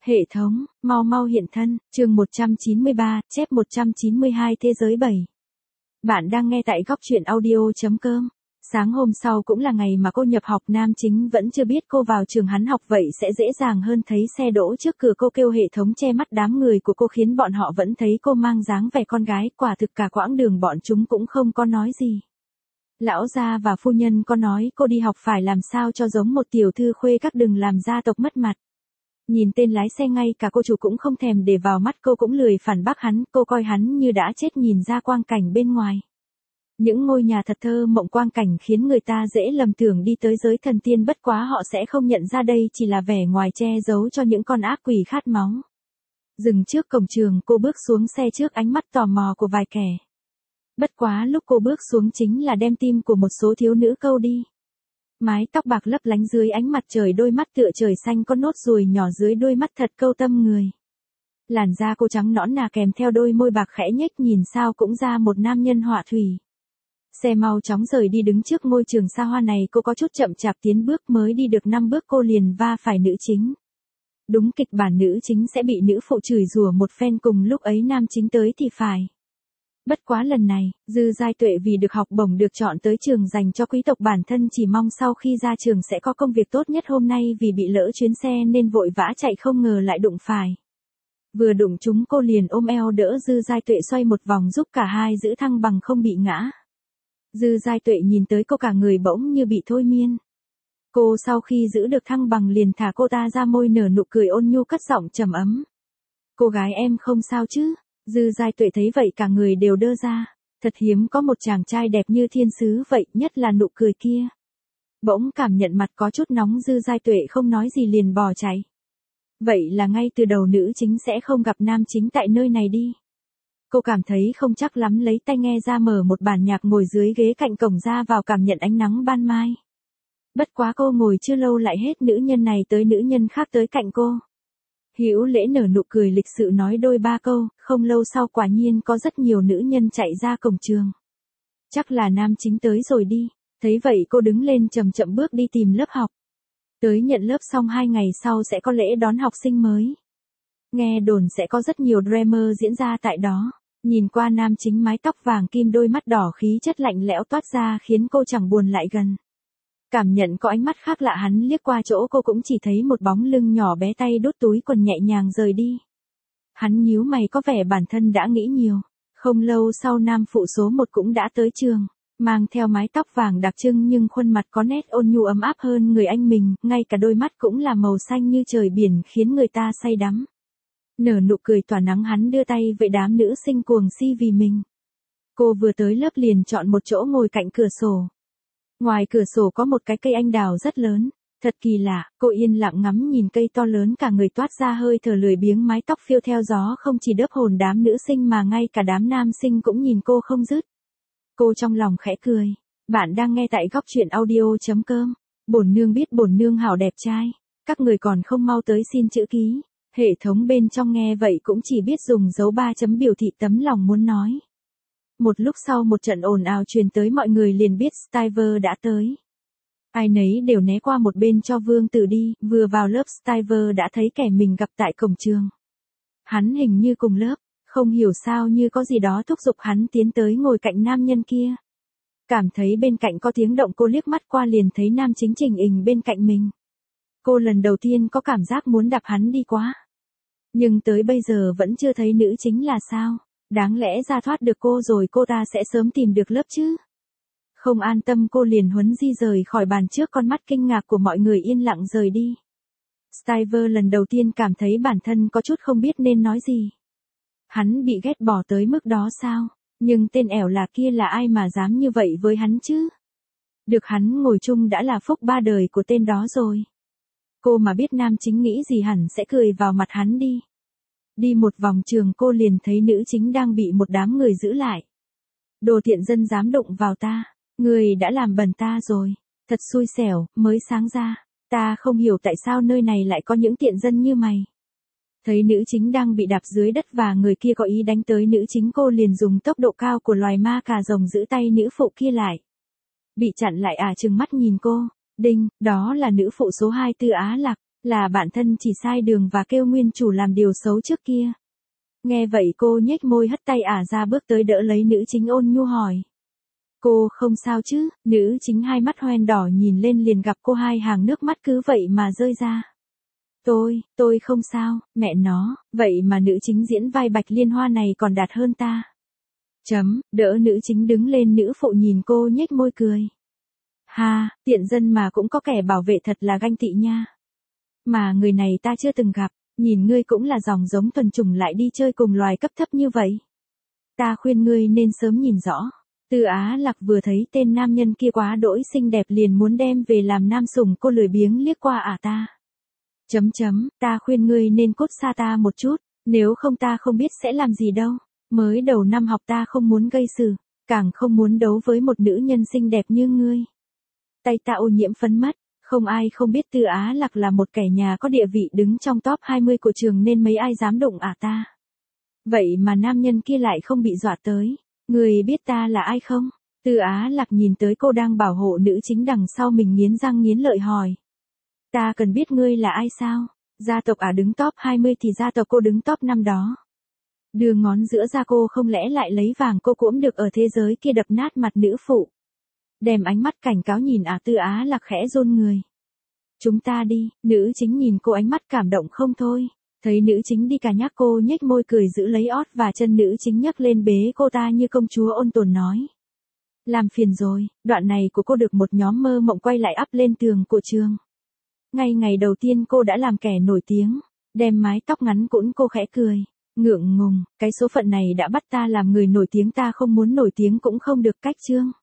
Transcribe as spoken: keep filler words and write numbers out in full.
Hệ thống, mau mau hiện thân, chương một trăm chín mươi ba, chép một trăm chín mươi hai thế giới bảy. Bạn đang nghe tại góc truyện audio.com. Sáng hôm sau cũng là ngày mà cô nhập học, nam chính vẫn chưa biết cô vào trường hắn học, vậy sẽ dễ dàng hơn. Thấy xe đỗ trước cửa cô kêu hệ thống che mắt đám người của cô, khiến bọn họ vẫn thấy cô mang dáng vẻ con gái. Quả thực cả quãng đường bọn chúng cũng không có nói gì. Lão gia và phu nhân có nói cô đi học phải làm sao cho giống một tiểu thư khuê các, đừng làm gia tộc mất mặt. Nhìn tên lái xe ngay cả cô chủ cũng không thèm để vào mắt, cô cũng lười phản bác hắn, cô coi hắn như đã chết. Nhìn ra quang cảnh bên ngoài, những ngôi nhà thật thơ mộng, quang cảnh khiến người ta dễ lầm tưởng đi tới giới thần tiên, bất quá họ sẽ không nhận ra đây chỉ là vẻ ngoài che giấu cho những con ác quỷ khát máu. Dừng trước cổng trường, cô bước xuống xe trước ánh mắt tò mò của vài kẻ. Bất quá lúc cô bước xuống chính là đem tim của một số thiếu nữ câu đi. Mái tóc bạc lấp lánh dưới ánh mặt trời, đôi mắt tựa trời xanh có nốt ruồi nhỏ dưới đôi mắt thật câu tâm người. Làn da cô trắng nõn nà kèm theo đôi môi bạc khẽ nhếch, nhìn sao cũng ra một nam nhân họa thủy. Xe mau chóng rời đi, đứng trước ngôi trường xa hoa này cô có chút chậm chạp tiến bước, mới đi được năm bước cô liền va phải nữ chính. Đúng kịch bản nữ chính sẽ bị nữ phụ chửi rủa một phen, cùng lúc ấy nam chính tới thì phải. Bất quá lần này, Dư Giai Tuệ vì được học bổng được chọn tới trường dành cho quý tộc, bản thân chỉ mong sau khi ra trường sẽ có công việc tốt nhất. Hôm nay vì bị lỡ chuyến xe nên vội vã chạy, không ngờ lại đụng phải. Vừa đụng chúng cô liền ôm eo đỡ Dư Giai Tuệ xoay một vòng, giúp cả hai giữ thăng bằng không bị ngã. Dư Giai Tuệ nhìn tới cô cả người bỗng như bị thôi miên. Cô sau khi giữ được thăng bằng liền thả cô ta ra, môi nở nụ cười ôn nhu, cất giọng trầm ấm. Cô gái em không sao chứ? Dư Giai Tuệ thấy vậy cả người đều đơ ra. Thật hiếm có một chàng trai đẹp như thiên sứ vậy, nhất là nụ cười kia. Bỗng cảm nhận mặt có chút nóng, Dư Giai Tuệ không nói gì liền bỏ chạy. Vậy là ngay từ đầu nữ chính sẽ không gặp nam chính tại nơi này đi. Cô cảm thấy không chắc lắm, lấy tai nghe ra mở một bản nhạc, ngồi dưới ghế cạnh cổng ra vào cảm nhận ánh nắng ban mai. Bất quá cô ngồi chưa lâu lại hết nữ nhân này tới nữ nhân khác tới cạnh cô. Hữu Lễ nở nụ cười lịch sự nói đôi ba câu, không lâu sau quả nhiên có rất nhiều nữ nhân chạy ra cổng trường. Chắc là nam chính tới rồi đi. Thấy vậy cô đứng lên chậm chậm bước đi tìm lớp học. Tới nhận lớp xong hai ngày sau sẽ có lễ đón học sinh mới. Nghe đồn sẽ có rất nhiều drama diễn ra tại đó. Nhìn qua nam chính mái tóc vàng kim, đôi mắt đỏ, khí chất lạnh lẽo toát ra khiến cô chẳng buồn lại gần. Cảm nhận có ánh mắt khác lạ, hắn liếc qua chỗ cô cũng chỉ thấy một bóng lưng nhỏ bé, tay đút túi quần nhẹ nhàng rời đi. Hắn nhíu mày, có vẻ bản thân đã nghĩ nhiều. Không lâu sau nam phụ số một cũng đã tới trường, mang theo mái tóc vàng đặc trưng nhưng khuôn mặt có nét ôn nhu ấm áp hơn người anh mình, ngay cả đôi mắt cũng là màu xanh như trời biển khiến người ta say đắm. Nở nụ cười tỏa nắng, hắn đưa tay với đám nữ sinh cuồng si vì mình. Cô vừa tới lớp liền chọn một chỗ ngồi cạnh cửa sổ. Ngoài cửa sổ có một cái cây anh đào rất lớn, thật kỳ lạ, cô yên lặng ngắm nhìn cây to lớn, cả người toát ra hơi thở lười biếng, mái tóc phiêu theo gió không chỉ đớp hồn đám nữ sinh mà ngay cả đám nam sinh cũng nhìn cô không dứt. Cô trong lòng khẽ cười. Bạn đang nghe tại góc truyện audio.com. Bổn nương biết bổn nương hảo đẹp trai, các người còn không mau tới xin chữ ký. Hệ thống bên trong nghe vậy cũng chỉ biết dùng dấu ba chấm biểu thị tấm lòng muốn nói. Một lúc sau một trận ồn ào truyền tới, mọi người liền biết Stiver đã tới. Ai nấy đều né qua một bên cho Vương Tử đi, vừa vào lớp Stiver đã thấy kẻ mình gặp tại cổng trường. Hắn hình như cùng lớp, không hiểu sao như có gì đó thúc giục hắn tiến tới ngồi cạnh nam nhân kia. Cảm thấy bên cạnh có tiếng động, cô liếc mắt qua liền thấy nam chính chỉnh hình bên cạnh mình. Cô lần đầu tiên có cảm giác muốn đạp hắn đi quá. Nhưng tới bây giờ vẫn chưa thấy nữ chính là sao? Đáng lẽ ra thoát được cô rồi cô ta sẽ sớm tìm được lớp chứ. Không an tâm cô liền huấn di rời khỏi bàn trước, con mắt kinh ngạc của mọi người yên lặng rời đi. Stiver lần đầu tiên cảm thấy bản thân có chút không biết nên nói gì. Hắn bị ghét bỏ tới mức đó sao? Nhưng tên ẻo là kia là ai mà dám như vậy với hắn chứ? Được hắn ngồi chung đã là phúc ba đời của tên đó rồi. Cô mà biết nam chính nghĩ gì hẳn sẽ cười vào mặt hắn đi. Đi một vòng trường cô liền thấy nữ chính đang bị một đám người giữ lại. Đồ tiện dân dám đụng vào ta, người đã làm bẩn ta rồi. Thật xui xẻo, mới sáng ra, ta không hiểu tại sao nơi này lại có những tiện dân như mày. Thấy nữ chính đang bị đạp dưới đất và người kia có ý đánh tới nữ chính, cô liền dùng tốc độ cao của loài ma cà rồng giữ tay nữ phụ kia lại. Bị chặn lại à, trừng mắt nhìn cô. Đinh, đó là nữ phụ số hai Tư Á Lạc. Là bạn thân chỉ sai đường và kêu nguyên chủ làm điều xấu trước kia. Nghe vậy cô nhếch môi hất tay ả ra bước tới đỡ lấy nữ chính ôn nhu hỏi. Cô không sao chứ? Nữ chính hai mắt hoen đỏ nhìn lên liền gặp cô hai hàng nước mắt cứ vậy mà rơi ra. Tôi, tôi không sao, mẹ nó, vậy mà nữ chính diễn vai Bạch Liên Hoa này còn đạt hơn ta. Chấm, đỡ nữ chính đứng lên nữ phụ nhìn cô nhếch môi cười. Ha, tiện dân mà cũng có kẻ bảo vệ thật là ganh tị nha. Mà người này ta chưa từng gặp, nhìn ngươi cũng là dòng giống thuần chủng lại đi chơi cùng loài cấp thấp như vậy. Ta khuyên ngươi nên sớm nhìn rõ. Tư Á Lạc vừa thấy tên nam nhân kia quá đỗi xinh đẹp liền muốn đem về làm nam sủng, cô lười biếng liếc qua ả ta. Chấm chấm, ta khuyên ngươi nên cút xa ta một chút, nếu không ta không biết sẽ làm gì đâu. Mới đầu năm học ta không muốn gây sự, càng không muốn đấu với một nữ nhân xinh đẹp như ngươi. Tay ta ô nhiễm phấn mất, không ai không biết Tư Á Lạc là một kẻ nhà có địa vị đứng trong top hai mươi của trường nên mấy ai dám đụng ả ta. Vậy mà nam nhân kia lại không bị dọa tới. Người biết ta là ai không? Tư Á Lạc nhìn tới cô đang bảo hộ nữ chính đằng sau mình nghiến răng nghiến lợi hỏi. Ta cần biết ngươi là ai sao? Gia tộc ả đứng top hai mươi thì gia tộc cô đứng top năm đó. Đưa ngón giữa ra cô không lẽ lại lấy vàng cô cũng được ở thế giới kia đập nát mặt nữ phụ. Đem ánh mắt cảnh cáo nhìn ả. Tư Á Lạc khẽ run người. Chúng ta đi, nữ chính nhìn cô ánh mắt cảm động không thôi. Thấy nữ chính đi cả nhắc cô nhếch môi cười giữ lấy ót và chân nữ chính nhấc lên bế cô ta như công chúa ôn tồn nói. Làm phiền rồi, đoạn này của cô được một nhóm mơ mộng quay lại up lên tường của trường. Ngay ngày đầu tiên cô đã làm kẻ nổi tiếng, đem mái tóc ngắn cũn cô khẽ cười. Ngượng ngùng, cái số phận này đã bắt ta làm người nổi tiếng, ta không muốn nổi tiếng cũng không được cách chương.